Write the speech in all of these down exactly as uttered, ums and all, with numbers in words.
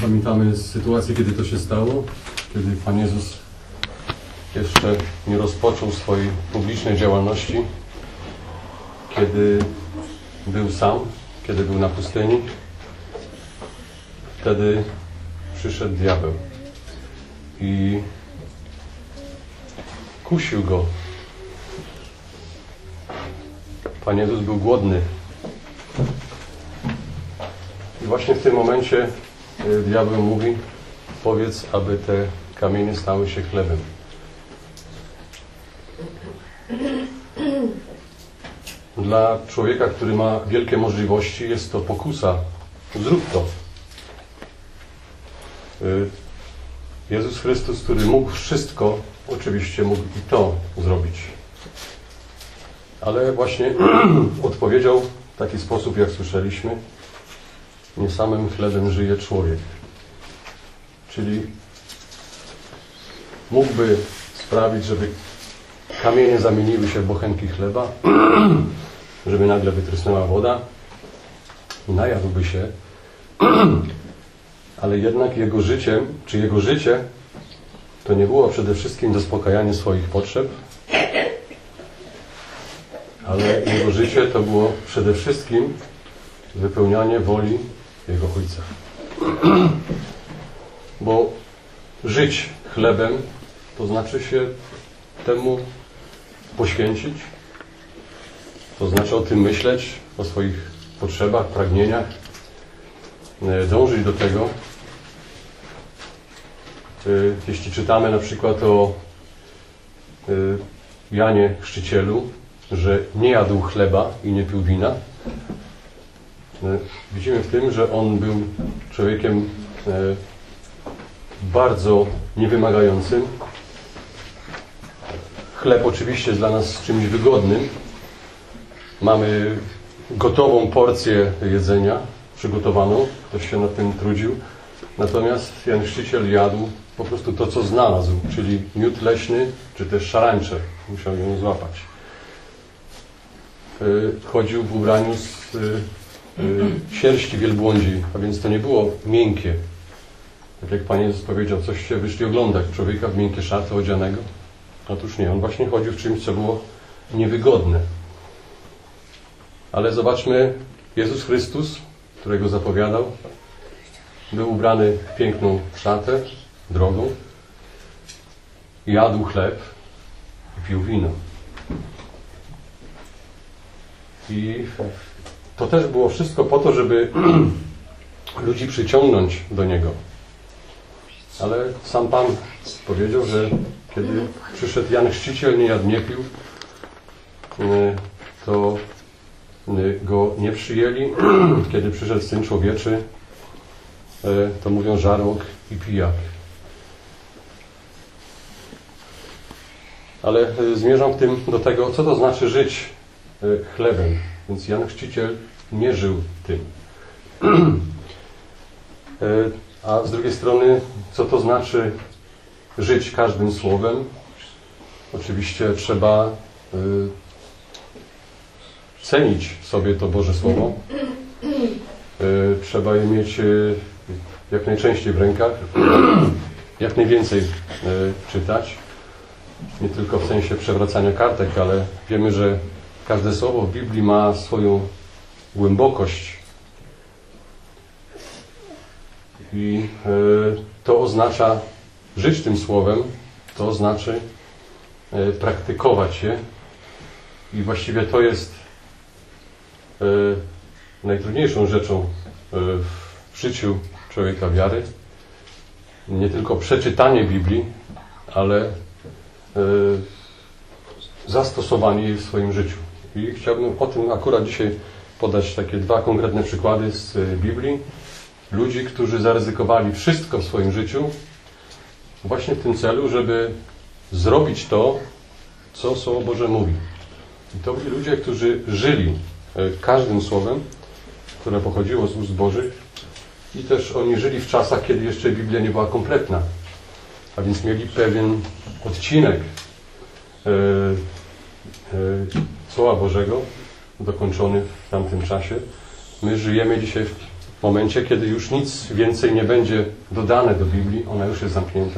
Pamiętamy sytuację, kiedy to się stało, kiedy Pan Jezus jeszcze nie rozpoczął swojej publicznej działalności, kiedy był sam, kiedy był na pustyni. Wtedy przyszedł diabeł i kusił go. Pan Jezus był głodny. I właśnie w tym momencie diabeł mówi: powiedz, aby te kamienie stały się chlebem. Dla człowieka, który ma wielkie możliwości, jest to pokusa. Zrób to. Jezus Chrystus, który mógł wszystko, oczywiście mógł i to zrobić. Ale właśnie odpowiedział w taki sposób, jak słyszeliśmy: nie samym chlebem żyje człowiek. Czyli mógłby sprawić, żeby kamienie zamieniły się w bochenki chleba, żeby nagle wytrysnęła woda i najadłby się, ale jednak jego życiem, czy jego życie to nie było przede wszystkim zaspokajanie swoich potrzeb, ale jego życie to było przede wszystkim wypełnianie woli Jego Ojca. Bo żyć chlebem to znaczy się temu poświęcić, to znaczy o tym myśleć, o swoich potrzebach, pragnieniach, dążyć do tego. Jeśli czytamy na przykład o Janie Chrzcicielu, że nie jadł chleba i nie pił wina, widzimy w tym, że on był człowiekiem bardzo niewymagającym. Chleb oczywiście jest dla nas czymś wygodnym. Mamy gotową porcję jedzenia, przygotowaną. Ktoś się nad tym trudził. Natomiast Jan Chrzciciel jadł po prostu to, co znalazł, czyli miód leśny, czy też szarańcze. Musiał ją złapać. Chodził w ubraniu z sierści wielbłądzi, a więc to nie było miękkie. Tak jak Pan Jezus powiedział, coście wyszli oglądać człowieka w miękkie szaty odzianego. Otóż nie, on właśnie chodził w czymś, co było niewygodne. Ale zobaczmy, Jezus Chrystus, którego zapowiadał, był ubrany w piękną szatę, drogą, jadł chleb i pił wino. I to też było wszystko po to, żeby ludzi przyciągnąć do Niego. Ale sam Pan powiedział, że kiedy przyszedł Jan Chrzciciel, nie jadł, nie pił, to go nie przyjęli. Kiedy przyszedł Syn Człowieczy, to mówią żarłok i pijak. Ale zmierzam w tym do tego, co to znaczy żyć chlebem. Więc Jan Chrzciciel nie żył tym. A z drugiej strony, co to znaczy żyć każdym słowem? Oczywiście trzeba y, cenić sobie to Boże Słowo. Y, trzeba je mieć y, jak najczęściej w rękach, jak najwięcej y, czytać. Nie tylko w sensie przewracania kartek, ale wiemy, że każde słowo w Biblii ma swoją głębokość. I y, to oznacza żyć tym słowem, to znaczy y, praktykować je. I właściwie to jest y, najtrudniejszą rzeczą y, w życiu człowieka wiary. Nie tylko przeczytanie Biblii, ale y, zastosowanie jej w swoim życiu. I chciałbym o tym akurat dzisiaj podać takie dwa konkretne przykłady z Biblii. Ludzi, którzy zaryzykowali wszystko w swoim życiu właśnie w tym celu, żeby zrobić to, co Słowo Boże mówi. I to byli ludzie, którzy żyli każdym słowem, które pochodziło z ust Bożych, i też oni żyli w czasach, kiedy jeszcze Biblia nie była kompletna. A więc mieli pewien odcinek e, e, Słowa Bożego dokończony w tamtym czasie. My żyjemy dzisiaj w momencie, kiedy już nic więcej nie będzie dodane do Biblii, ona już jest zamknięta.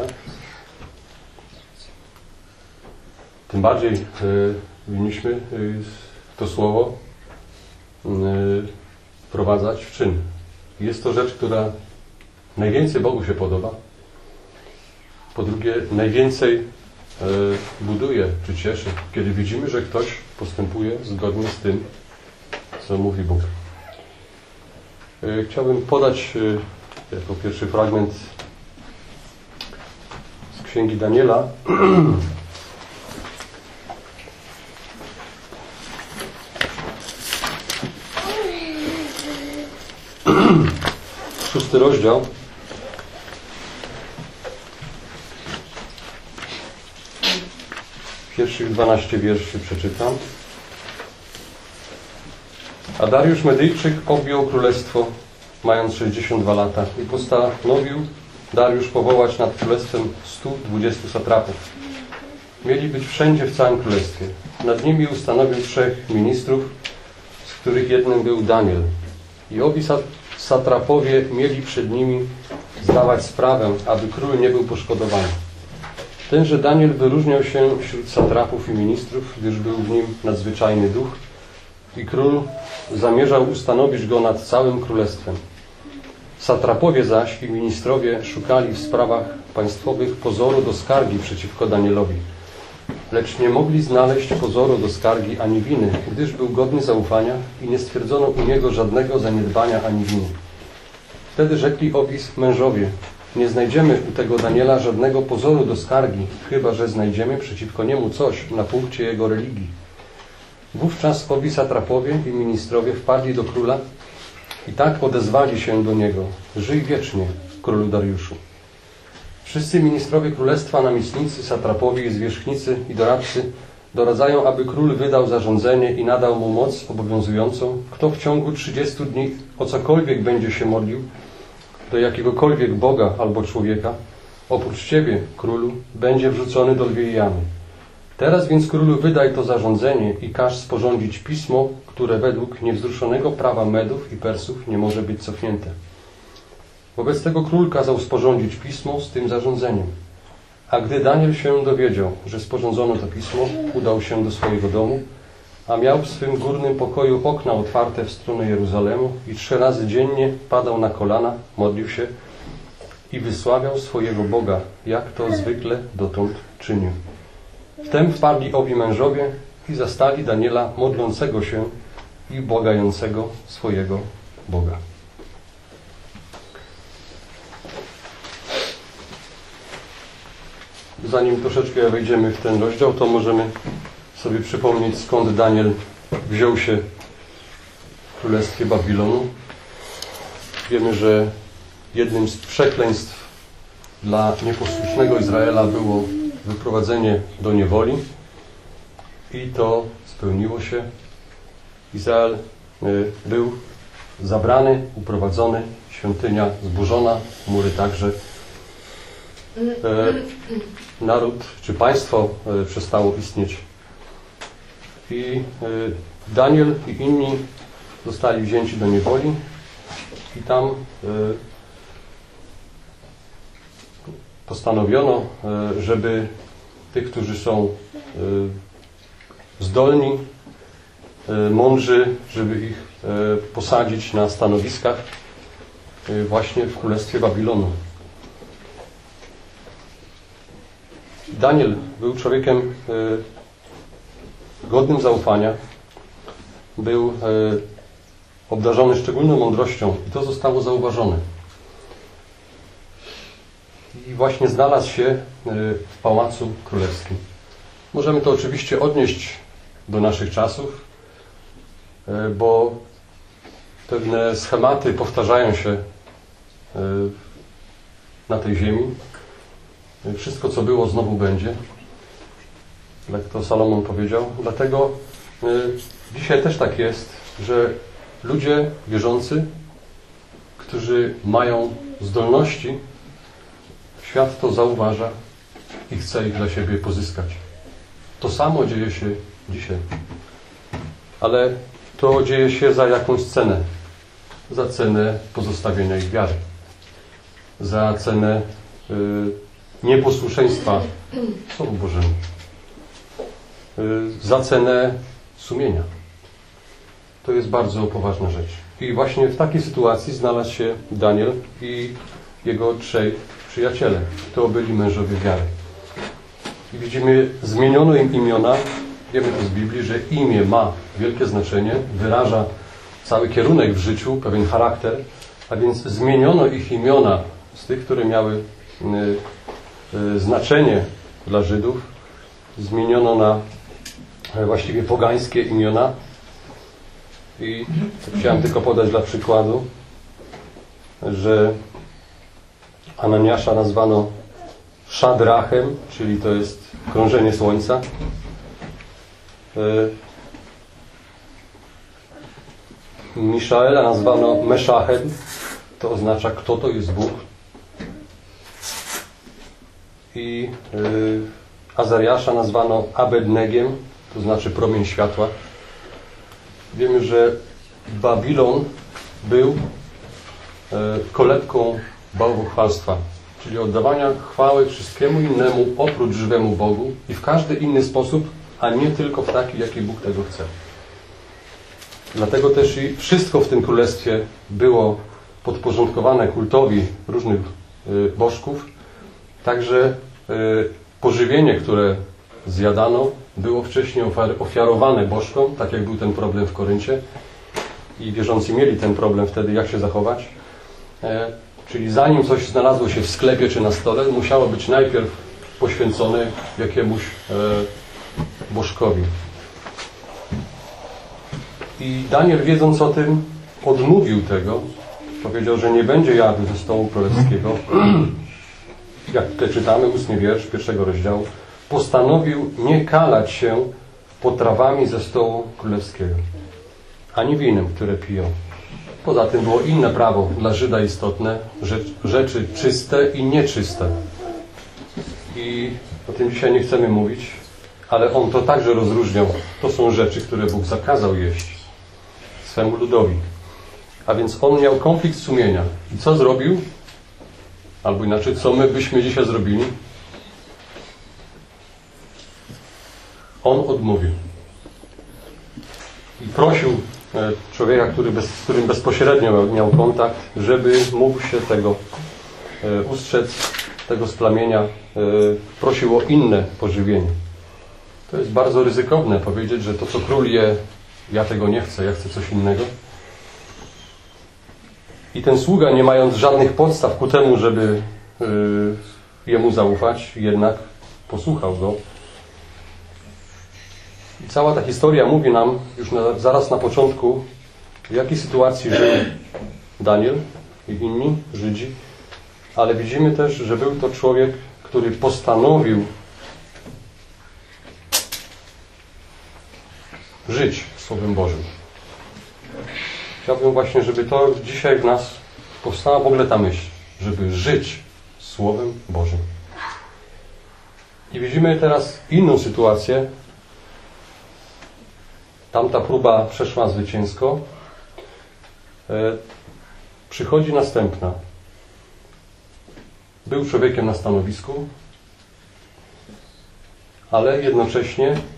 Tym bardziej y, powinniśmy y, to słowo y, wprowadzać w czyn. Jest to rzecz, która najwięcej Bogu się podoba. Po drugie, najwięcej y, buduje czy cieszy, kiedy widzimy, że ktoś postępuje zgodnie z tym, co mówi Bóg. Y, chciałbym podać y, jako pierwszy fragment z Księgi Daniela. Szósty rozdział. Pierwszych dwanaście wierszy przeczytam. A Dariusz Medyjczyk objął królestwo, mając sześćdziesiąt dwa lata, i postanowił Dariusz powołać nad królestwem stu dwudziestu satrapów. Mieli być wszędzie w całym królestwie. Nad nimi ustanowił trzech ministrów, z których jednym był Daniel. I obi satrapowie mieli przed nimi zdawać sprawę, aby król nie był poszkodowany. Tenże Daniel wyróżniał się wśród satrapów i ministrów, gdyż był w nim nadzwyczajny duch i król zamierzał ustanowić go nad całym królestwem. Satrapowie zaś i ministrowie szukali w sprawach państwowych pozoru do skargi przeciwko Danielowi, lecz nie mogli znaleźć pozoru do skargi ani winy, gdyż był godny zaufania i nie stwierdzono u niego żadnego zaniedbania ani winy. Wtedy rzekli owi mężowie: nie znajdziemy u tego Daniela żadnego pozoru do skargi, chyba że znajdziemy przeciwko niemu coś na punkcie jego religii. Wówczas owi satrapowie i ministrowie wpadli do króla i tak odezwali się do niego: żyj wiecznie, królu Dariuszu. Wszyscy ministrowie królestwa, namiestnicy, satrapowie i zwierzchnicy i doradcy doradzają, aby król wydał zarządzenie i nadał mu moc obowiązującą, kto w ciągu trzydziestu dni o cokolwiek będzie się modlił, do jakiegokolwiek Boga albo człowieka, oprócz Ciebie, królu, będzie wrzucony do lwiej jamy. Teraz więc, królu, wydaj to zarządzenie i każ sporządzić pismo, które według niewzruszonego prawa Medów i Persów nie może być cofnięte. Wobec tego król kazał sporządzić pismo z tym zarządzeniem. A gdy Daniel się dowiedział, że sporządzono to pismo, udał się do swojego domu, a miał w swym górnym pokoju okna otwarte w stronę Jeruzalemu i trzy razy dziennie padał na kolana, modlił się i wysławiał swojego Boga, jak to zwykle dotąd czynił. Wtem wpadli owi mężowie i zastali Daniela modlącego się i błagającego swojego Boga. Zanim troszeczkę wejdziemy w ten rozdział, to możemy sobie przypomnieć, skąd Daniel wziął się w królestwie Babilonu. Wiemy, że jednym z przekleństw dla nieposłusznego Izraela było wyprowadzenie do niewoli i to spełniło się. Izrael był zabrany, uprowadzony, świątynia zburzona, mury także. Naród czy państwo przestało istnieć. I Daniel i inni zostali wzięci do niewoli i tam postanowiono, żeby tych, którzy są zdolni, mądrzy, żeby ich posadzić na stanowiskach właśnie w Królestwie Babilonu. Daniel był człowiekiem godnym zaufania, był obdarzony szczególną mądrością i to zostało zauważone. I właśnie znalazł się w Pałacu Królewskim. Możemy to oczywiście odnieść do naszych czasów, bo pewne schematy powtarzają się na tej ziemi. Wszystko, co było, znowu będzie. Jak to Salomon powiedział. Dlatego dzisiaj też tak jest, że ludzie wierzący, którzy mają zdolności, świat to zauważa i chce ich dla siebie pozyskać. To samo dzieje się dzisiaj. Ale to dzieje się za jakąś cenę. za cenę pozostawienia ich wiary, za cenę y, nieposłuszeństwa Słowu Bożemu, y, za cenę sumienia. To jest bardzo poważna rzecz. I właśnie w takiej sytuacji znalazł się Daniel i jego trzej przyjaciele. To byli mężowie wiary. I widzimy, zmieniono im imiona. Wiemy to z Biblii, że imię ma wielkie znaczenie, wyraża cały kierunek w życiu, pewien charakter, a więc zmieniono ich imiona z tych, które miały y, y, znaczenie dla Żydów, zmieniono na y, właściwie pogańskie imiona. I chciałem tylko podać dla przykładu, że Ananiasza nazwano Szadrachem, czyli to jest krążenie słońca. Miszaela nazwano Meszachem, to oznacza, kto to jest Bóg. I Azariasza nazwano Abednegiem, to znaczy promień światła. Wiemy, że Babilon był kolebką bałwochwalstwa, czyli oddawania chwały wszystkiemu innemu oprócz żywemu Bogu i w każdy inny sposób, a nie tylko w taki, jaki Bóg tego chce. Dlatego też i wszystko w tym królestwie było podporządkowane kultowi różnych bożków. Także pożywienie, które zjadano, było wcześniej ofiarowane bożkom, tak jak był ten problem w Koryncie. I wierzący mieli ten problem wtedy, jak się zachować. E, czyli zanim coś znalazło się w sklepie czy na stole, musiało być najpierw poświęcone jakiemuś e, bożkowi. I Daniel, wiedząc o tym, odmówił tego. Powiedział, że nie będzie jadł ze stołu królewskiego. Jak tutaj czytamy, ósmy wiersz pierwszego rozdziału. Postanowił nie kalać się potrawami ze stołu królewskiego, ani winem, które piją. Poza tym było inne prawo dla Żyda istotne, rzeczy czyste i nieczyste. I o tym dzisiaj nie chcemy mówić, ale on to także rozróżniał. To są rzeczy, które Bóg zakazał jeść swemu ludowi. A więc on miał konflikt sumienia. I co zrobił? Albo inaczej, co my byśmy dzisiaj zrobili? On odmówił. I prosił człowieka, który bez, z którym bezpośrednio miał kontakt, żeby mógł się tego e, ustrzec, tego splamienia. E, prosił o inne pożywienie. To jest bardzo ryzykowne powiedzieć, że to, co król je, ja tego nie chcę, ja chcę coś innego. I ten sługa, nie mając żadnych podstaw ku temu, żeby e, jemu zaufać, jednak posłuchał go. I cała ta historia mówi nam już na, zaraz na początku, w jakiej sytuacji żył Daniel i inni Żydzi, ale widzimy też, że był to człowiek, który postanowił żyć Słowem Bożym. Chciałbym właśnie, żeby to dzisiaj w nas powstała w ogóle ta myśl, żeby żyć Słowem Bożym. I widzimy teraz inną sytuację. Tamta próba przeszła zwycięsko. E, przychodzi następna. Był człowiekiem na stanowisku, ale jednocześnie e,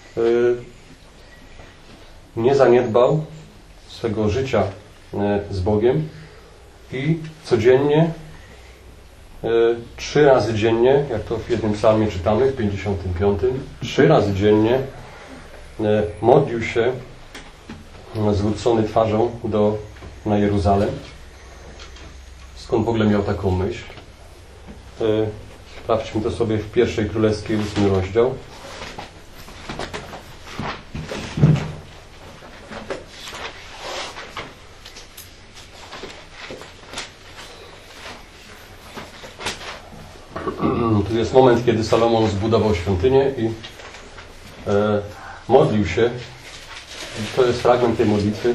nie zaniedbał swego życia e, z Bogiem i codziennie, e, trzy razy dziennie, jak to w jednym psalmie czytamy, w pięćdziesiątym piątym, trzy razy dziennie modlił się zwrócony twarzą do, na Jeruzalem. Skąd w ogóle miał taką myśl? Sprawdźmy to sobie w pierwszej królewskiej, ósmy rozdział. Tu jest moment, kiedy Salomon zbudował świątynię i e, modlił się. To jest fragment tej modlitwy.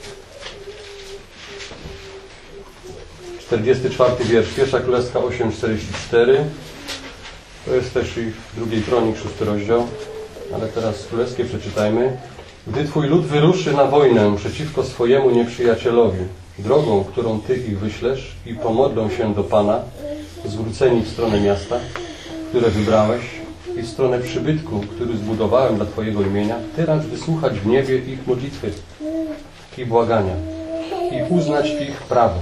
czterdziesty czwarty wiersz. Pierwsza Królewska osiem, czterdzieści cztery. To jest też i w drugiej Kronik, szósty rozdział. Ale teraz z Królewskiej przeczytajmy. Gdy Twój lud wyruszy na wojnę przeciwko swojemu nieprzyjacielowi drogą, którą Ty ich wyślesz i pomodlą się do Pana, zwróceni w stronę miasta, które wybrałeś i w stronę przybytku, który zbudowałem dla Twojego imienia, Ty racz wysłuchać w niebie ich modlitwy i błagania i uznać ich prawo.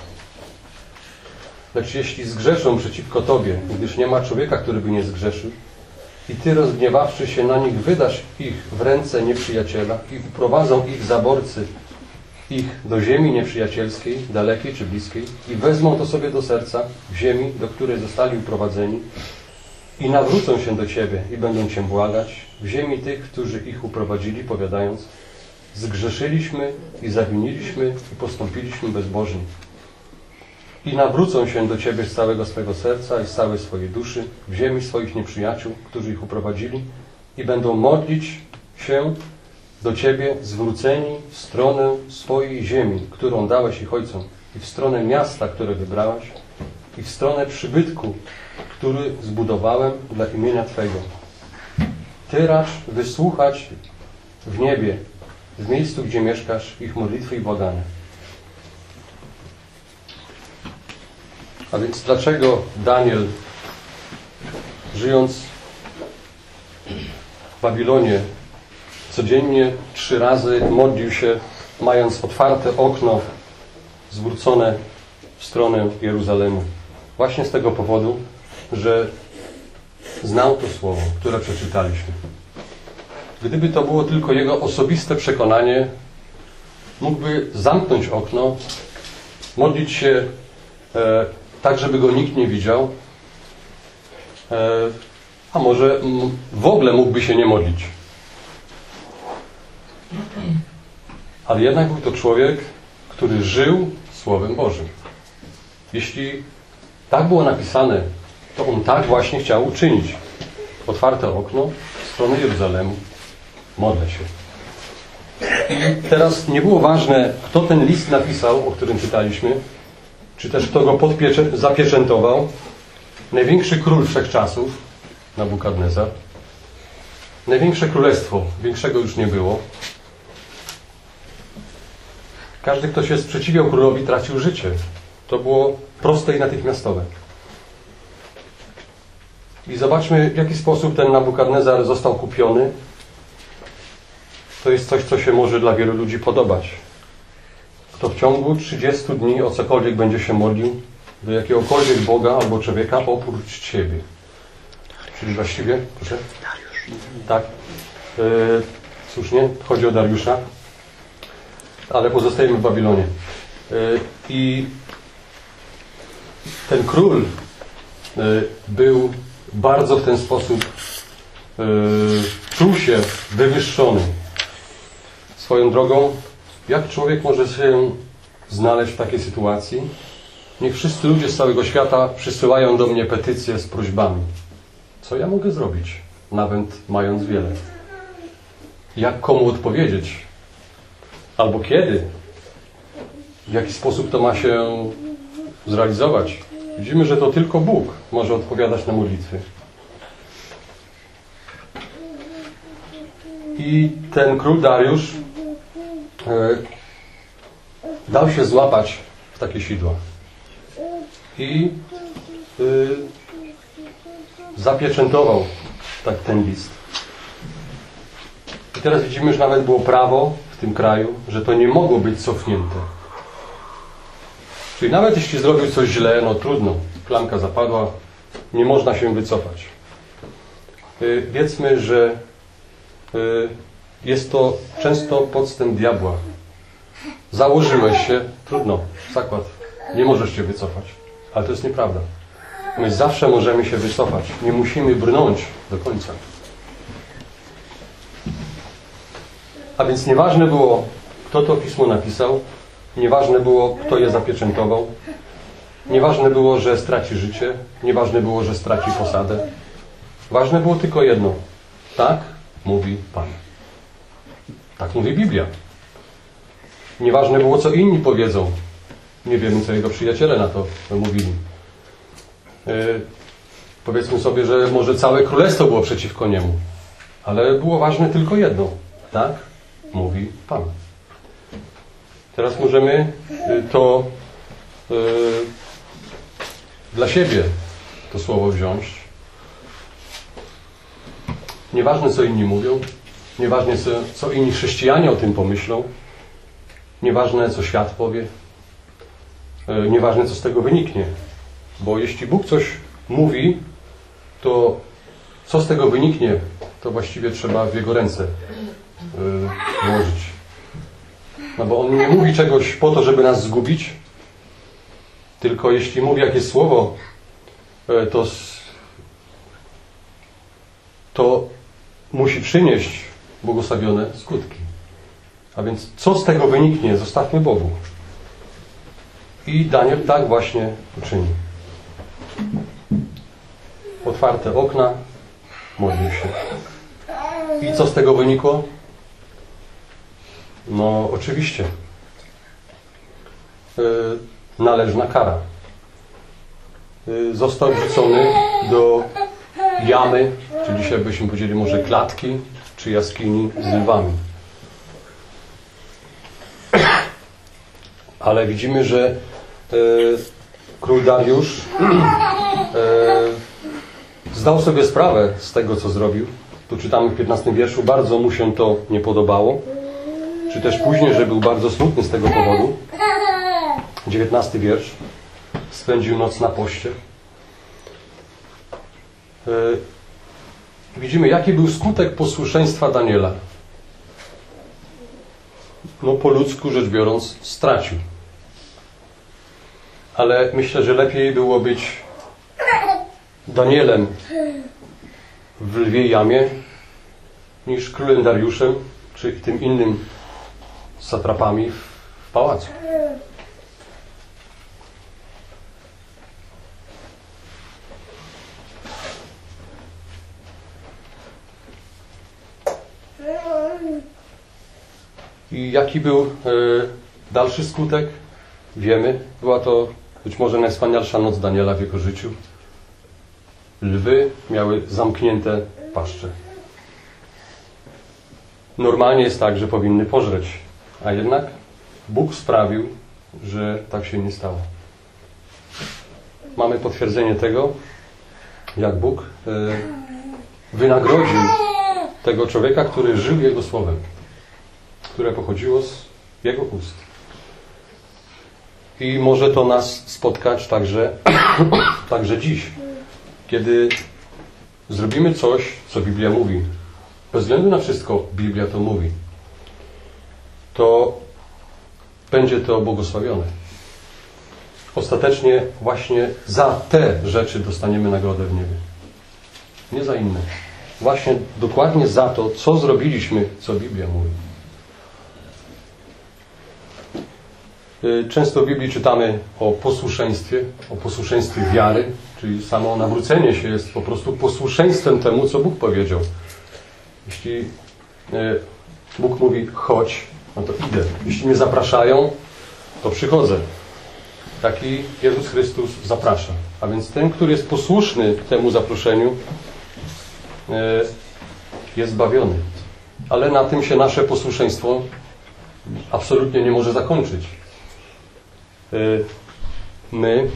Lecz jeśli zgrzeszą przeciwko Tobie, gdyż nie ma człowieka, który by nie zgrzeszył, i Ty, rozgniewawszy się na nich, wydasz ich w ręce nieprzyjaciela i uprowadzą ich zaborcy, ich do ziemi nieprzyjacielskiej, dalekiej czy bliskiej, i wezmą to sobie do serca, w ziemi, do której zostali uprowadzeni, i nawrócą się do Ciebie i będą Cię błagać, w ziemi tych, którzy ich uprowadzili, powiadając: zgrzeszyliśmy i zawiniliśmy i postąpiliśmy bezbożnie. I nawrócą się do Ciebie z całego swego serca i z całej swojej duszy, w ziemi swoich nieprzyjaciół, którzy ich uprowadzili, i będą modlić się do Ciebie zwróceni w stronę swojej ziemi, którą dałeś ich ojcom, i w stronę miasta, które wybrałeś, i w stronę przybytku, który zbudowałem dla imienia Twego. Ty racz wysłuchać w niebie, w miejscu, gdzie mieszkasz, ich modlitwy i błagania. A więc dlaczego Daniel, żyjąc w Babilonie, codziennie trzy razy modlił się, mając otwarte okno zwrócone w stronę Jeruzalemu? Właśnie z tego powodu, że znał to słowo, które przeczytaliśmy. Gdyby to było tylko jego osobiste przekonanie, mógłby zamknąć okno, modlić się e, tak, żeby go nikt nie widział, e, a może m, w ogóle mógłby się nie modlić. Ale jednak był to człowiek, który żył Słowem Bożym. Jeśli tak było napisane, to on tak właśnie chciał uczynić. Otwarte okno w stronę Jeruzalemu. Modlę się. I teraz nie było ważne, kto ten list napisał, o którym czytaliśmy, czy też kto go podpiecze- zapieczętował. Największy król wszechczasów, Nabukadnezar. Największe królestwo, większego już nie było. Każdy, kto się sprzeciwiał królowi, tracił życie. To było proste i natychmiastowe. I zobaczmy, w jaki sposób ten Nabukadnezar został kupiony. To jest coś, co się może dla wielu ludzi podobać. Kto w ciągu trzydziestu dni o cokolwiek będzie się modlił do jakiegokolwiek Boga albo człowieka oprócz siebie. Czyli właściwie, proszę? Dariusz. Tak. E, słusznie, chodzi o Dariusza. Ale pozostajemy w Babilonie. E, I ten król e, był bardzo w ten sposób e, czuł się wywyższony. Swoją drogą, jak człowiek może się znaleźć w takiej sytuacji? Niech wszyscy ludzie z całego świata przysyłają do mnie petycje z prośbami. Co ja mogę zrobić, nawet mając wiele? Jak komu odpowiedzieć? Albo kiedy? W jaki sposób to ma się zrealizować? Widzimy, że to tylko Bóg może odpowiadać na modlitwy. I ten król Dariusz e, dał się złapać w takie sidła. I e, zapieczętował tak ten list. I teraz widzimy, że nawet było prawo w tym kraju, że to nie mogło być cofnięte. Czyli nawet jeśli zrobił coś źle, no trudno, klamka zapadła, nie można się wycofać. Yy, wiedzmy, że yy, jest to często podstęp diabła. Założyłeś się, trudno, zakład, nie możesz się wycofać. Ale to jest nieprawda. My zawsze możemy się wycofać. Nie musimy brnąć do końca. A więc nieważne było, kto to pismo napisał, nieważne było, kto je zapieczętował, nieważne było, że straci życie, nieważne było, że straci posadę. Ważne było tylko jedno. Tak mówi Pan. Tak mówi Biblia. Nieważne było, co inni powiedzą. Nie wiemy, co jego przyjaciele na to mówili. Yy, powiedzmy sobie, że może całe królestwo było przeciwko niemu. Ale było ważne tylko jedno. Tak mówi Pan. Teraz możemy to yy, dla siebie to słowo wziąć. Nieważne, co inni mówią, nieważne, co, co inni chrześcijanie o tym pomyślą, nieważne, co świat powie, yy, nieważne, co z tego wyniknie. Bo jeśli Bóg coś mówi, to co z tego wyniknie, to właściwie trzeba w Jego ręce yy, włożyć. No bo On nie mówi czegoś po to, żeby nas zgubić, tylko jeśli mówi jakieś słowo, yy, to, to musi przynieść błogosławione skutki. A więc co z tego wyniknie, zostawmy Bogu. I Daniel tak właśnie uczyni. Otwarte okna, modlił się. I co z tego wynikło? No oczywiście yy, należna kara. Yy, został wrzucony do jamy, czy dzisiaj byśmy powiedzieli może klatki, czy jaskini z lwami. Ale widzimy, że yy, król Dariusz yy, zdał sobie sprawę z tego, co zrobił. Tu czytamy w piętnastym wierszu, bardzo mu się to nie podobało. Czy też później, że był bardzo smutny z tego powodu. dziewiętnasty wiersz. Spędził noc na poście. Yy, widzimy, jaki był skutek posłuszeństwa Daniela. No po ludzku rzecz biorąc stracił. Ale myślę, że lepiej było być Danielem w lwiej jamie niż królem Dariuszem czy tym innym satrapami w pałacu. I jaki był e, dalszy skutek? Wiemy. Była to być może najwspanialsza noc Daniela w jego życiu. Lwy miały zamknięte paszcze. Normalnie jest tak, że powinny pożreć, a jednak Bóg sprawił, że tak się nie stało. Mamy potwierdzenie tego, jak Bóg e, wynagrodził tego człowieka, który żył Jego słowem, które pochodziło z Jego ust. I może to nas spotkać także, także dziś, kiedy zrobimy coś, co Biblia mówi. Bez względu na wszystko Biblia to mówi. To będzie to błogosławione. Ostatecznie właśnie za te rzeczy dostaniemy nagrodę w niebie. Nie za inne. Właśnie dokładnie za to, co zrobiliśmy, co Biblia mówi. Często w Biblii czytamy o posłuszeństwie, o posłuszeństwie wiary, czyli samo nawrócenie się jest po prostu posłuszeństwem temu, co Bóg powiedział. Jeśli Bóg mówi chodź, no to idę. Jeśli mnie zapraszają, to przychodzę. Taki Jezus Chrystus zaprasza. A więc ten, który jest posłuszny temu zaproszeniu, jest zbawiony. Ale na tym się nasze posłuszeństwo absolutnie nie może zakończyć. My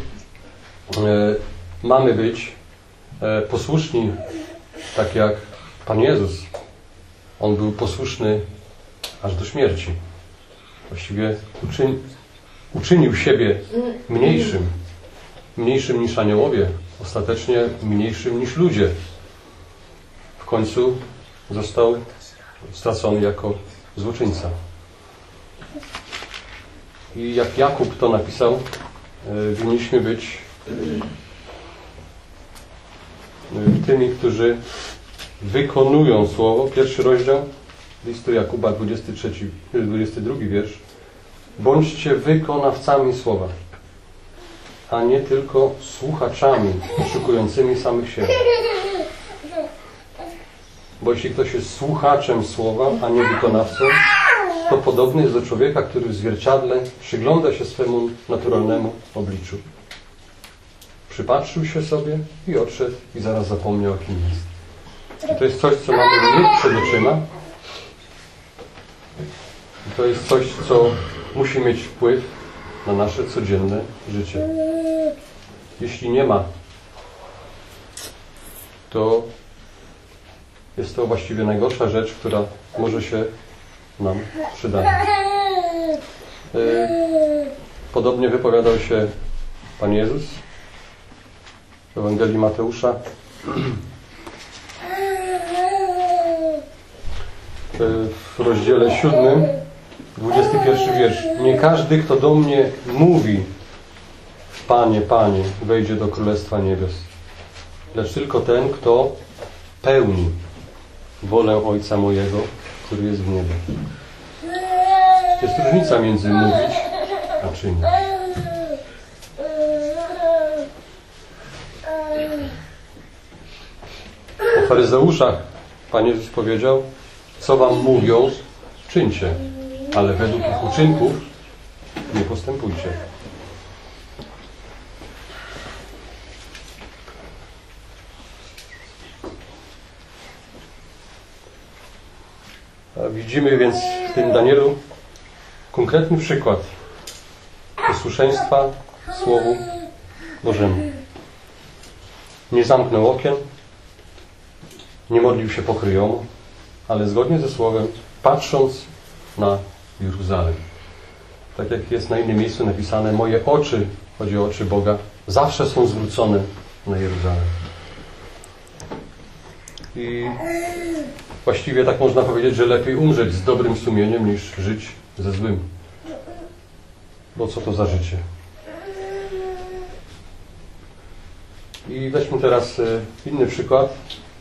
mamy być posłuszni, tak jak Pan Jezus. On był posłuszny aż do śmierci. Właściwie uczyni, uczynił siebie mniejszym. Mniejszym niż aniołowie. Ostatecznie mniejszym niż ludzie. W końcu został stracony jako złoczyńca. I jak Jakub to napisał, winniśmy być tymi, którzy wykonują słowo. Pierwszy rozdział listu Jakuba, dwudziesty trzeci, dwudziesty drugi wiersz. Bądźcie wykonawcami słowa, a nie tylko słuchaczami oszukującymi samych siebie. Bo jeśli ktoś jest słuchaczem słowa, a nie wykonawcą, to podobny jest do człowieka, który w zwierciadle przygląda się swemu naturalnemu obliczu. Przypatrzył się sobie i odszedł i zaraz zapomniał, kim jest. I to jest coś, co mamy mieć przed oczyma. I to jest coś, co musi mieć wpływ na nasze codzienne życie. Jeśli nie ma, to jest to właściwie najgorsza rzecz, która może się nam przydać. Podobnie wypowiadał się Pan Jezus w Ewangelii Mateusza. W rozdziale siódmym, dwudziesty pierwszy wiersz. Nie każdy, kto do mnie mówi, Panie, Panie, wejdzie do Królestwa Niebios, lecz tylko ten, kto pełni wolę Ojca mojego, który jest w niebie. Jest różnica między mówić a czynić. O faryzeuszach Pan Jezus powiedział: co wam mówią, czyńcie, ale według ich uczynków nie postępujcie. A widzimy więc w tym Danielu konkretny przykład posłuszeństwa Słowu Bożemu. Nie zamknął okien, nie modlił się pokryjomu, ale zgodnie ze Słowem, patrząc na Jeruzalem. Tak jak jest na innym miejscu napisane, moje oczy, chodzi o oczy Boga, zawsze są zwrócone na Jeruzalem. I właściwie tak można powiedzieć, że lepiej umrzeć z dobrym sumieniem, niż żyć ze złym. Bo co to za życie? I weźmy teraz inny przykład.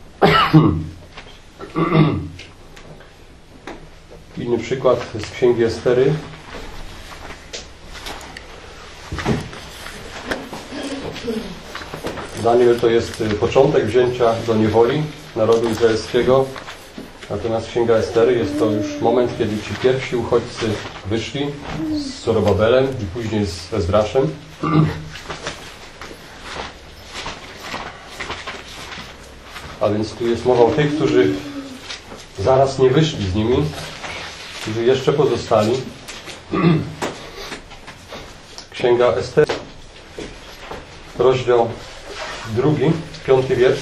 Inny przykład z Księgi Estery. Daniel to jest początek wzięcia do niewoli narodu izraelskiego. Natomiast Księga Estery jest to już moment, kiedy ci pierwsi uchodźcy wyszli z Zorobabelem i później z Ezdraszem. A więc tu jest mowa o tych, którzy zaraz nie wyszli z nimi, którzy jeszcze pozostali. Księga Estery, rozdział drugi, piąty wiersz.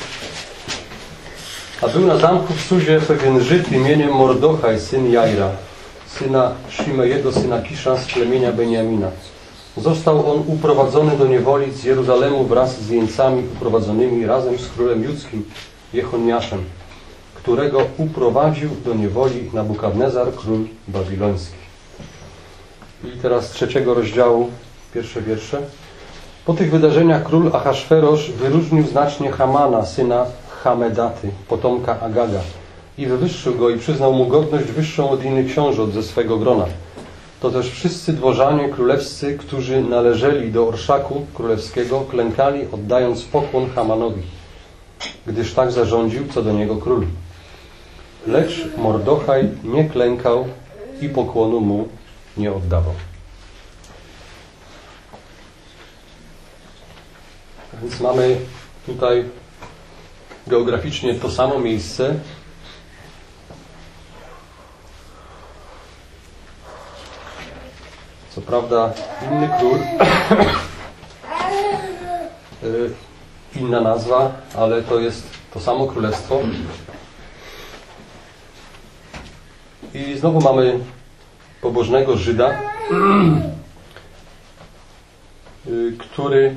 A był na zamku w Suzie pewien Żyd imieniem Mordochaj, syn Jaira, syna Shimejego, syna Kisza z plemienia Beniamina. Został on uprowadzony do niewoli z Jeruzalemu wraz z jeńcami uprowadzonymi razem z królem judzkim Jechoniaszem, którego uprowadził do niewoli Nabukadnezar, król babiloński. I teraz z trzeciego rozdziału, pierwsze wiersze. Po tych wydarzeniach król Ahasferosz wyróżnił znacznie Hamana, syna Hamedaty, potomka Agaga, i wywyższył go i przyznał mu godność wyższą od innych książąt ze swego grona. To też wszyscy dworzanie królewscy, którzy należeli do orszaku królewskiego, klękali, oddając pokłon Hamanowi, gdyż tak zarządził co do niego król. Lecz Mordochaj nie klękał i pokłonu mu nie oddawał. Więc mamy tutaj geograficznie to samo miejsce. Co prawda inny król, inna nazwa, ale to jest to samo królestwo. I znowu mamy pobożnego Żyda, który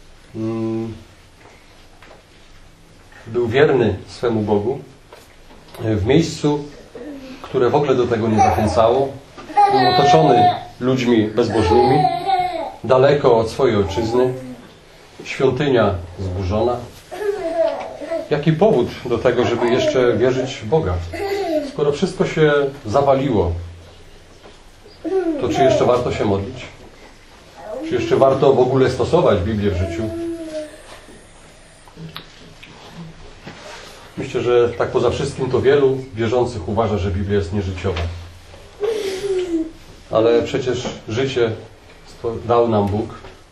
był wierny swemu Bogu w miejscu, które w ogóle do tego nie zachęcało. Był otoczony ludźmi bezbożnymi, daleko od swojej ojczyzny, świątynia zburzona. Jaki powód do tego, żeby jeszcze wierzyć w Boga? Skoro wszystko się zawaliło, to czy jeszcze warto się modlić? Czy jeszcze warto w ogóle stosować Biblię w życiu? Myślę, że tak poza wszystkim to wielu wierzących uważa, że Biblia jest nieżyciowa. Ale przecież życie dał nam Bóg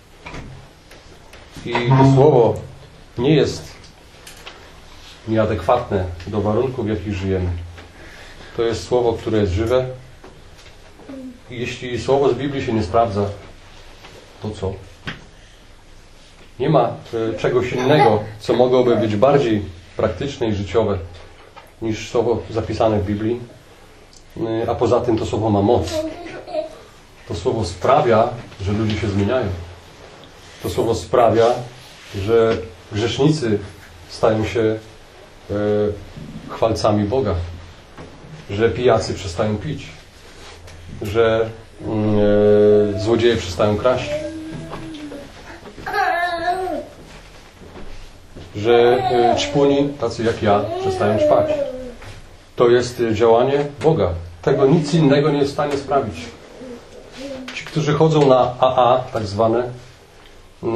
i to słowo nie jest nieadekwatne do warunków, w jakich żyjemy. To jest słowo, które jest żywe, I jeśli słowo z Biblii się nie sprawdza, to co? Nie ma e, czegoś innego, co mogłoby być bardziej praktyczne i życiowe niż słowo zapisane w Biblii. E, a poza tym to słowo ma moc. To słowo sprawia, że ludzie się zmieniają. To słowo sprawia, że grzesznicy stają się e, chwalcami Boga. Że pijacy przestają pić. Że e, złodzieje przestają kraść. Że e, ćpuni, tacy jak ja, przestają ćpać. To jest działanie Boga. Tego nic innego nie jest w stanie sprawić. Ci, którzy chodzą na A A, tak zwane, e,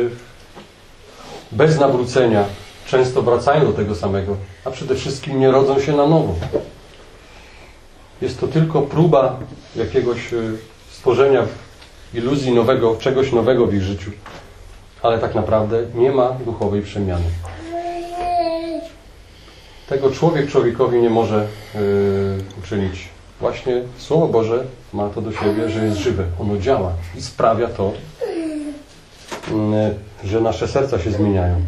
bez nawrócenia, często wracają do tego samego, a przede wszystkim nie rodzą się na nowo. Jest to tylko próba jakiegoś stworzenia iluzji nowego, czegoś nowego w ich życiu. Ale tak naprawdę nie ma duchowej przemiany. Tego człowiek człowiekowi nie może yy, uczynić. Właśnie Słowo Boże ma to do siebie, że jest żywe. Ono działa i sprawia to, yy, że nasze serca się zmieniają.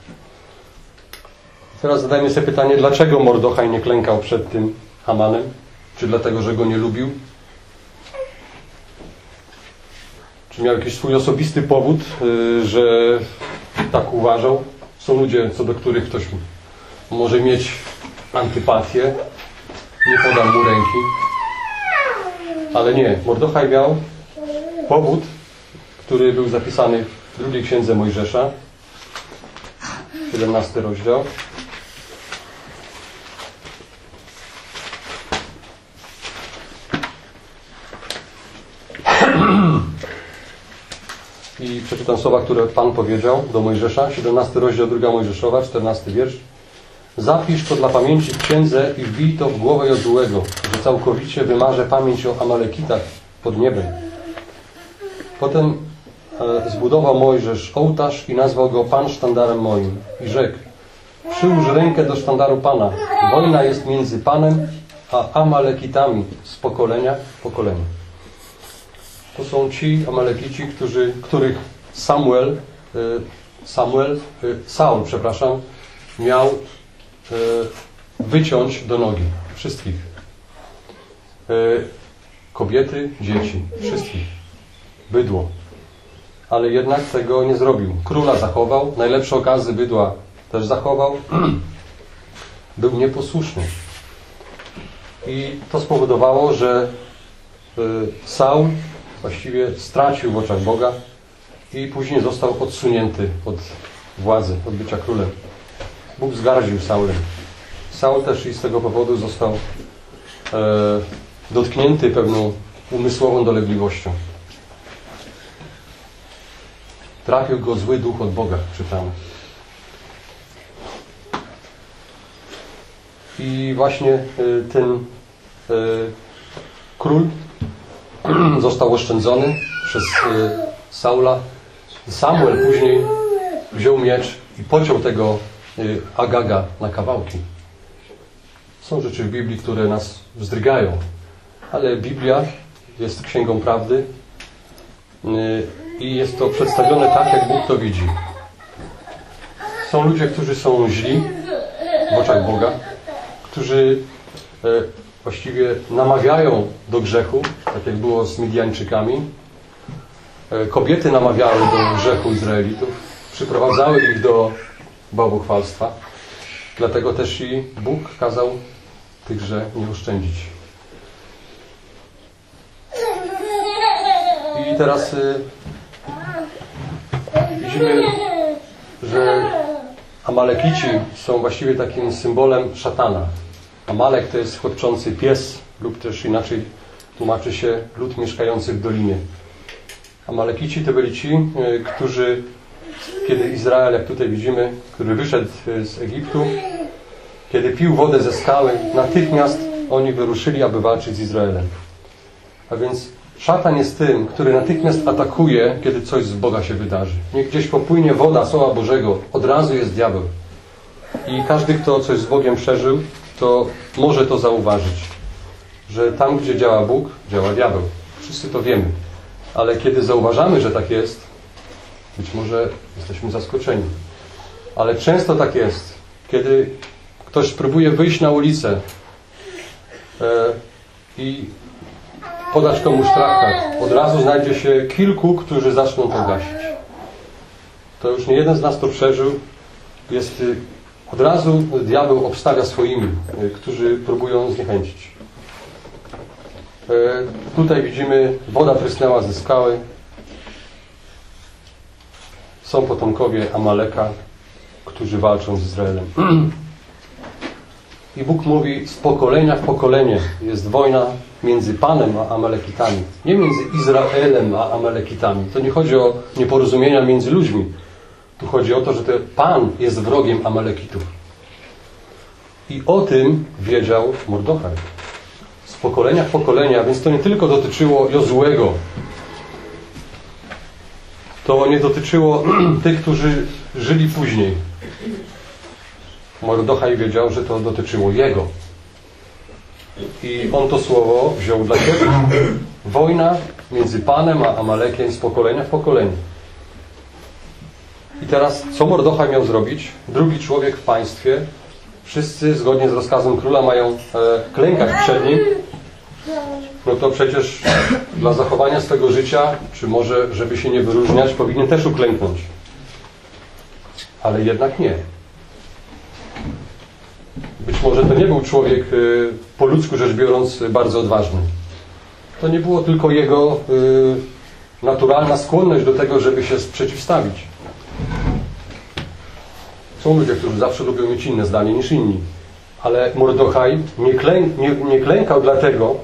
Teraz zadajmy sobie pytanie, dlaczego Mordochaj nie klękał przed tym Hamanem? Czy dlatego, że go nie lubił? Czy miał jakiś swój osobisty powód, yy, że tak uważał? Są ludzie, co do których ktoś może mieć antypatię, nie podam mu ręki. Ale nie, Mordochaj miał powód, który był zapisany w drugiej księdze Mojżesza, siedemnasty rozdział. I przeczytam słowa, które Pan powiedział do Mojżesza, siedemnasty rozdział, druga Mojżeszowa, czternasty wiersz. Zapisz to dla pamięci w księdze i wbij to w głowę Jozułego, że całkowicie wymarzę pamięć o Amalekitach pod niebem. Potem e, zbudował Mojżesz ołtarz i nazwał go Pan sztandarem moim. I rzekł, przyłóż rękę do sztandaru Pana. Wojna jest między Panem a Amalekitami z pokolenia w pokolenie. To są ci Amalekici, którzy, których Samuel, e, Samuel, e, Saul, przepraszam, miał wyciąć do nogi wszystkich. Kobiety, dzieci, wszystkich. Bydło. Ale jednak tego nie zrobił. Króla zachował, najlepsze okazy bydła też zachował. Był nieposłuszny. I to spowodowało, że Saul właściwie stracił w oczach Boga i później został odsunięty od władzy, od bycia królem. Bóg zgardził Saulem. Saul też i z tego powodu został e, dotknięty pewną umysłową dolegliwością. Trafił go zły duch od Boga, czytamy. I właśnie e, ten e, król został oszczędzony przez e, Saula. Samuel później wziął miecz i pociął tego Agaga na kawałki. Są rzeczy w Biblii, które nas wzdrygają, ale Biblia jest księgą prawdy i jest to przedstawione tak, jak Bóg to widzi. Są ludzie, którzy są źli w oczach Boga, którzy właściwie namawiają do grzechu, tak jak było z Midianczykami. Kobiety namawiały do grzechu Izraelitów, przyprowadzały ich do bałwochwalstwa. Dlatego też i Bóg kazał tychże nie oszczędzić. I teraz y, widzimy, że Amalekici są właściwie takim symbolem szatana. Amalek to jest chłopczący pies lub też inaczej tłumaczy się lud mieszkający w dolinie. Amalekici to byli ci, y, którzy kiedy Izrael, jak tutaj widzimy, który wyszedł z Egiptu, kiedy pił wodę ze skały, natychmiast oni wyruszyli, aby walczyć z Izraelem. A więc szatan jest tym, który natychmiast atakuje, kiedy coś z Boga się wydarzy. Niech gdzieś popłynie woda Słowa Bożego, od razu jest diabeł. I każdy, kto coś z Bogiem przeżył, to może to zauważyć, że tam, gdzie działa Bóg, działa diabeł. Wszyscy to wiemy. Ale kiedy zauważamy, że tak jest, być może jesteśmy zaskoczeni. Ale często tak jest. Kiedy ktoś próbuje wyjść na ulicę e, i podać komuś traktat, od razu znajdzie się kilku, którzy zaczną to gasić. To już nie jeden z nas to przeżył. Jest, od razu diabeł obstawia swoimi, którzy próbują zniechęcić. E, tutaj widzimy, woda prysnęła ze skały. Są potomkowie Amaleka, którzy walczą z Izraelem. I Bóg mówi, z pokolenia w pokolenie jest wojna między Panem a Amalekitami. Nie między Izraelem a Amalekitami. To nie chodzi o nieporozumienia między ludźmi. Tu chodzi o to, że to Pan jest wrogiem Amalekitów. I o tym wiedział Mordochaj. Z pokolenia w pokolenia, więc to nie tylko dotyczyło Jozuego. To nie dotyczyło tych, którzy żyli później. Mordochaj wiedział, że to dotyczyło jego. I on to słowo wziął dla siebie. Wojna między Panem a Amalekiem z pokolenia w pokolenie. I teraz, co Mordochaj miał zrobić? Drugi człowiek w państwie. Wszyscy, zgodnie z rozkazem króla, mają e, klękać przed nim. No to przecież dla zachowania swego życia, czy może, żeby się nie wyróżniać, powinien też uklęknąć. Ale jednak nie. Być może to nie był człowiek, po ludzku rzecz biorąc, bardzo odważny. To nie było tylko jego naturalna skłonność do tego, żeby się przeciwstawić. Są ludzie, którzy zawsze lubią mieć inne zdanie niż inni. Ale Mordochaj nie, klę, nie, nie klękał dlatego,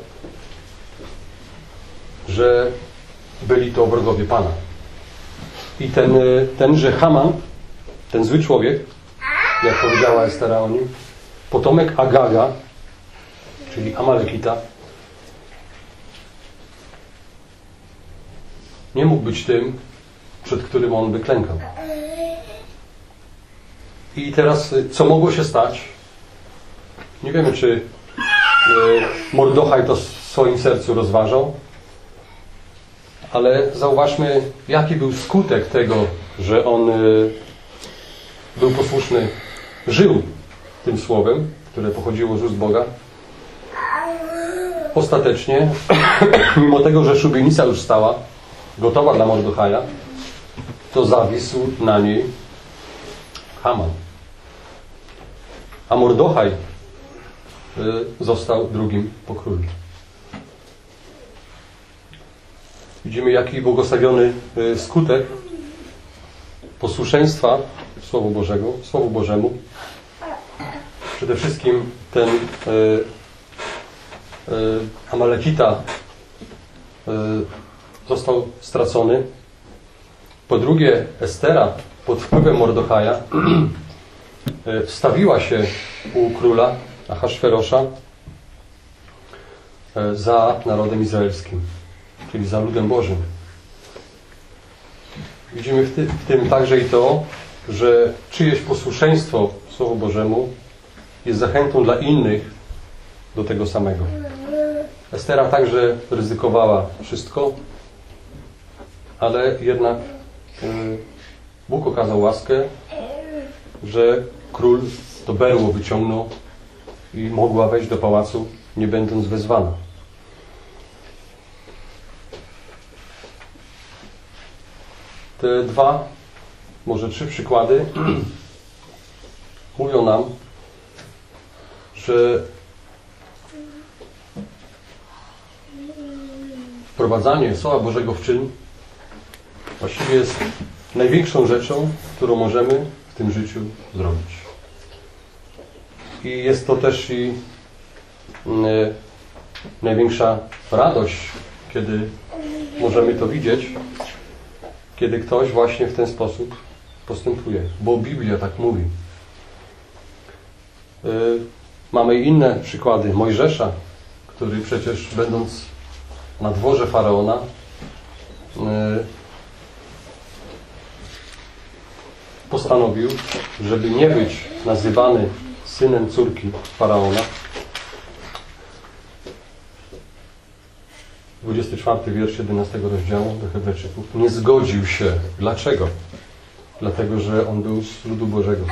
że byli to wrogowie Pana. I ten, tenże Haman, ten zły człowiek, jak powiedziała Estera o nim, potomek Agaga, czyli Amalekita, nie mógł być tym, przed którym on by klękał. I teraz, co mogło się stać? Nie wiemy, czy Mordochaj to w swoim sercu rozważał, ale zauważmy, jaki był skutek tego, że on był posłuszny, żył tym słowem, które pochodziło z ust Boga. Ostatecznie, mimo tego, że szubienica już stała, gotowa dla Mordochaja, to zawisł na niej Haman. A Mordochaj został drugim po królu. Widzimy, jaki błogosławiony skutek posłuszeństwa Słowu Bożego, Słowu Bożemu. Przede wszystkim ten e, e, Amalekita e, został stracony. Po drugie, Estera pod wpływem Mordochaja e, wstawiła się u króla Ahasferosza e, za narodem izraelskim, czyli za ludem Bożym. Widzimy w, ty, w tym także i to, że czyjeś posłuszeństwo Słowu Bożemu jest zachętą dla innych do tego samego. Estera także ryzykowała wszystko, ale jednak Bóg okazał łaskę, że król to berło wyciągnął i mogła wejść do pałacu, nie będąc wezwana. Te dwa, może trzy przykłady mówią nam, że wprowadzanie Słowa Bożego w czyn właściwie jest największą rzeczą, którą możemy w tym życiu zrobić. I jest to też i y, największa radość, kiedy możemy to widzieć, kiedy ktoś właśnie w ten sposób postępuje. Bo Biblia tak mówi. Y, mamy inne przykłady. Mojżesza, który przecież będąc na dworze Faraona y, postanowił, żeby nie być nazywany synem córki Faraona. W dwudziesty czwarty wiersz jedenastego rozdziału do Hebrajczyków. Nie zgodził się. Dlaczego? Dlatego, że on był z ludu Bożego.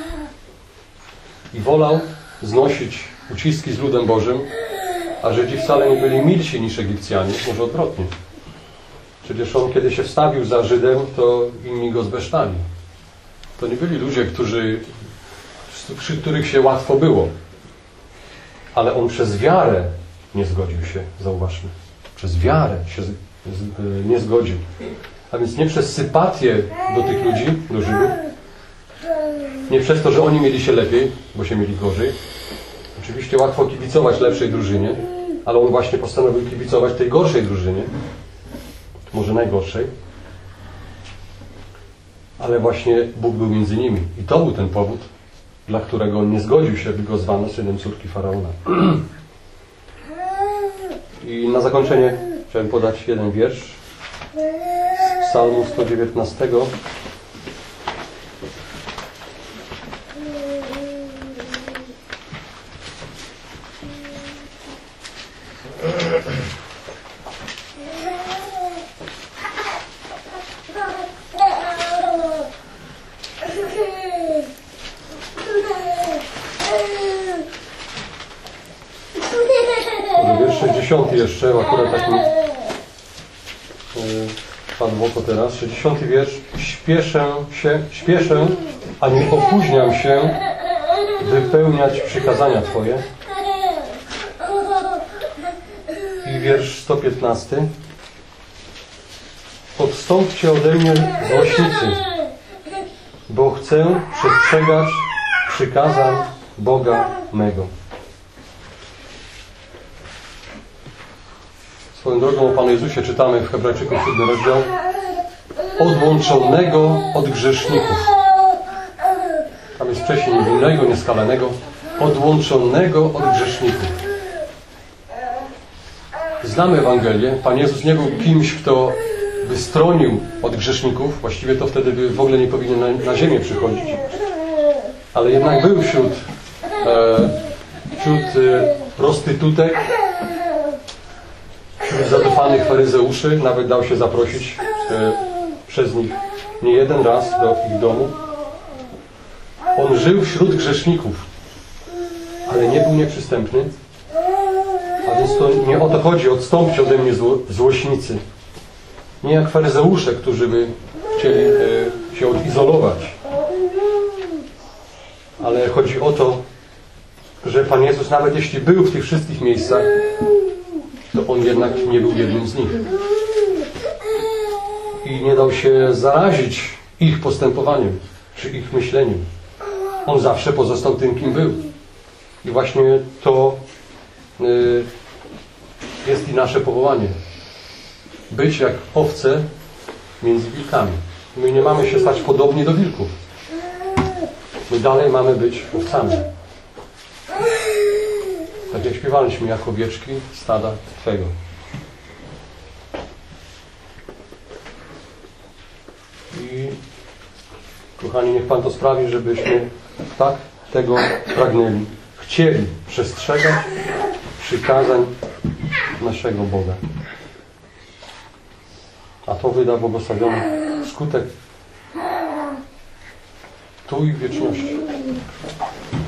I wolał znosić uciski z ludem Bożym, a Żydzi wcale nie byli milsi niż Egipcjanie, może odwrotnie. Przecież on, kiedy się wstawił za Żydem, to inni go zbesztali. To nie byli ludzie, którzy, przy których się łatwo było. Ale on przez wiarę nie zgodził się, zauważmy. Przez wiarę się nie zgodził. A więc nie przez sympatię do tych ludzi, do Żydów, nie przez to, że oni mieli się lepiej, bo się mieli gorzej. Oczywiście łatwo kibicować lepszej drużynie, ale on właśnie postanowił kibicować tej gorszej drużynie, może najgorszej. Ale właśnie Bóg był między nimi. I to był ten powód, dla którego on nie zgodził się, by go zwano synem córki Faraona. I na zakończenie chciałem podać jeden wiersz z Psalmu sto dziewiętnastego. sześćdziesiąty jeszcze, akurat taki yy, padł w oko teraz. sześćdziesiąty wiersz. Śpieszę się, śpieszę, a nie opóźniam się wypełniać przykazania Twoje. I wiersz sto piętnasty. Odstąpcie ode mnie złośnicy, bo chcę przestrzegać przykazań Boga mego. Swoją drogą o Panu Jezusie czytamy w Hebrajczyków siódmy rozdział. Odłączonego od grzeszników. Tam jest wcześniej niewinnego, nieskalanego. Odłączonego od grzeszników. Znamy Ewangelię. Pan Jezus nie był kimś, kto by stronił od grzeszników. Właściwie to wtedy by w ogóle nie powinien na, na ziemię przychodzić. Ale jednak był wśród, e, wśród e, prostytutek, wśród zadufanych faryzeuszy, nawet dał się zaprosić e, przez nich nie jeden raz do ich domu. On żył wśród grzeszników, ale nie był nieprzystępny. A więc to nie o to chodzi, odstąpcie ode mnie zło, złośnicy. Nie jak faryzeusze, którzy by chcieli e, się odizolować. Ale chodzi o to, że Pan Jezus, nawet jeśli był w tych wszystkich miejscach, to On jednak nie był jednym z nich. I nie dał się zarazić ich postępowaniem, czy ich myśleniem. On zawsze pozostał tym, kim był. I właśnie to y, jest i nasze powołanie. Być jak owce między wilkami. My nie mamy się stać podobni do wilków. My dalej mamy być owcami. Tak jak śpiewaliśmy, jak owieczki stada Twego. I kochani, niech Pan to sprawi, żebyśmy tak tego pragnęli. Chcieli przestrzegać przykazań naszego Boga. A to wyda błogosławiony skutek tu i w wieczności.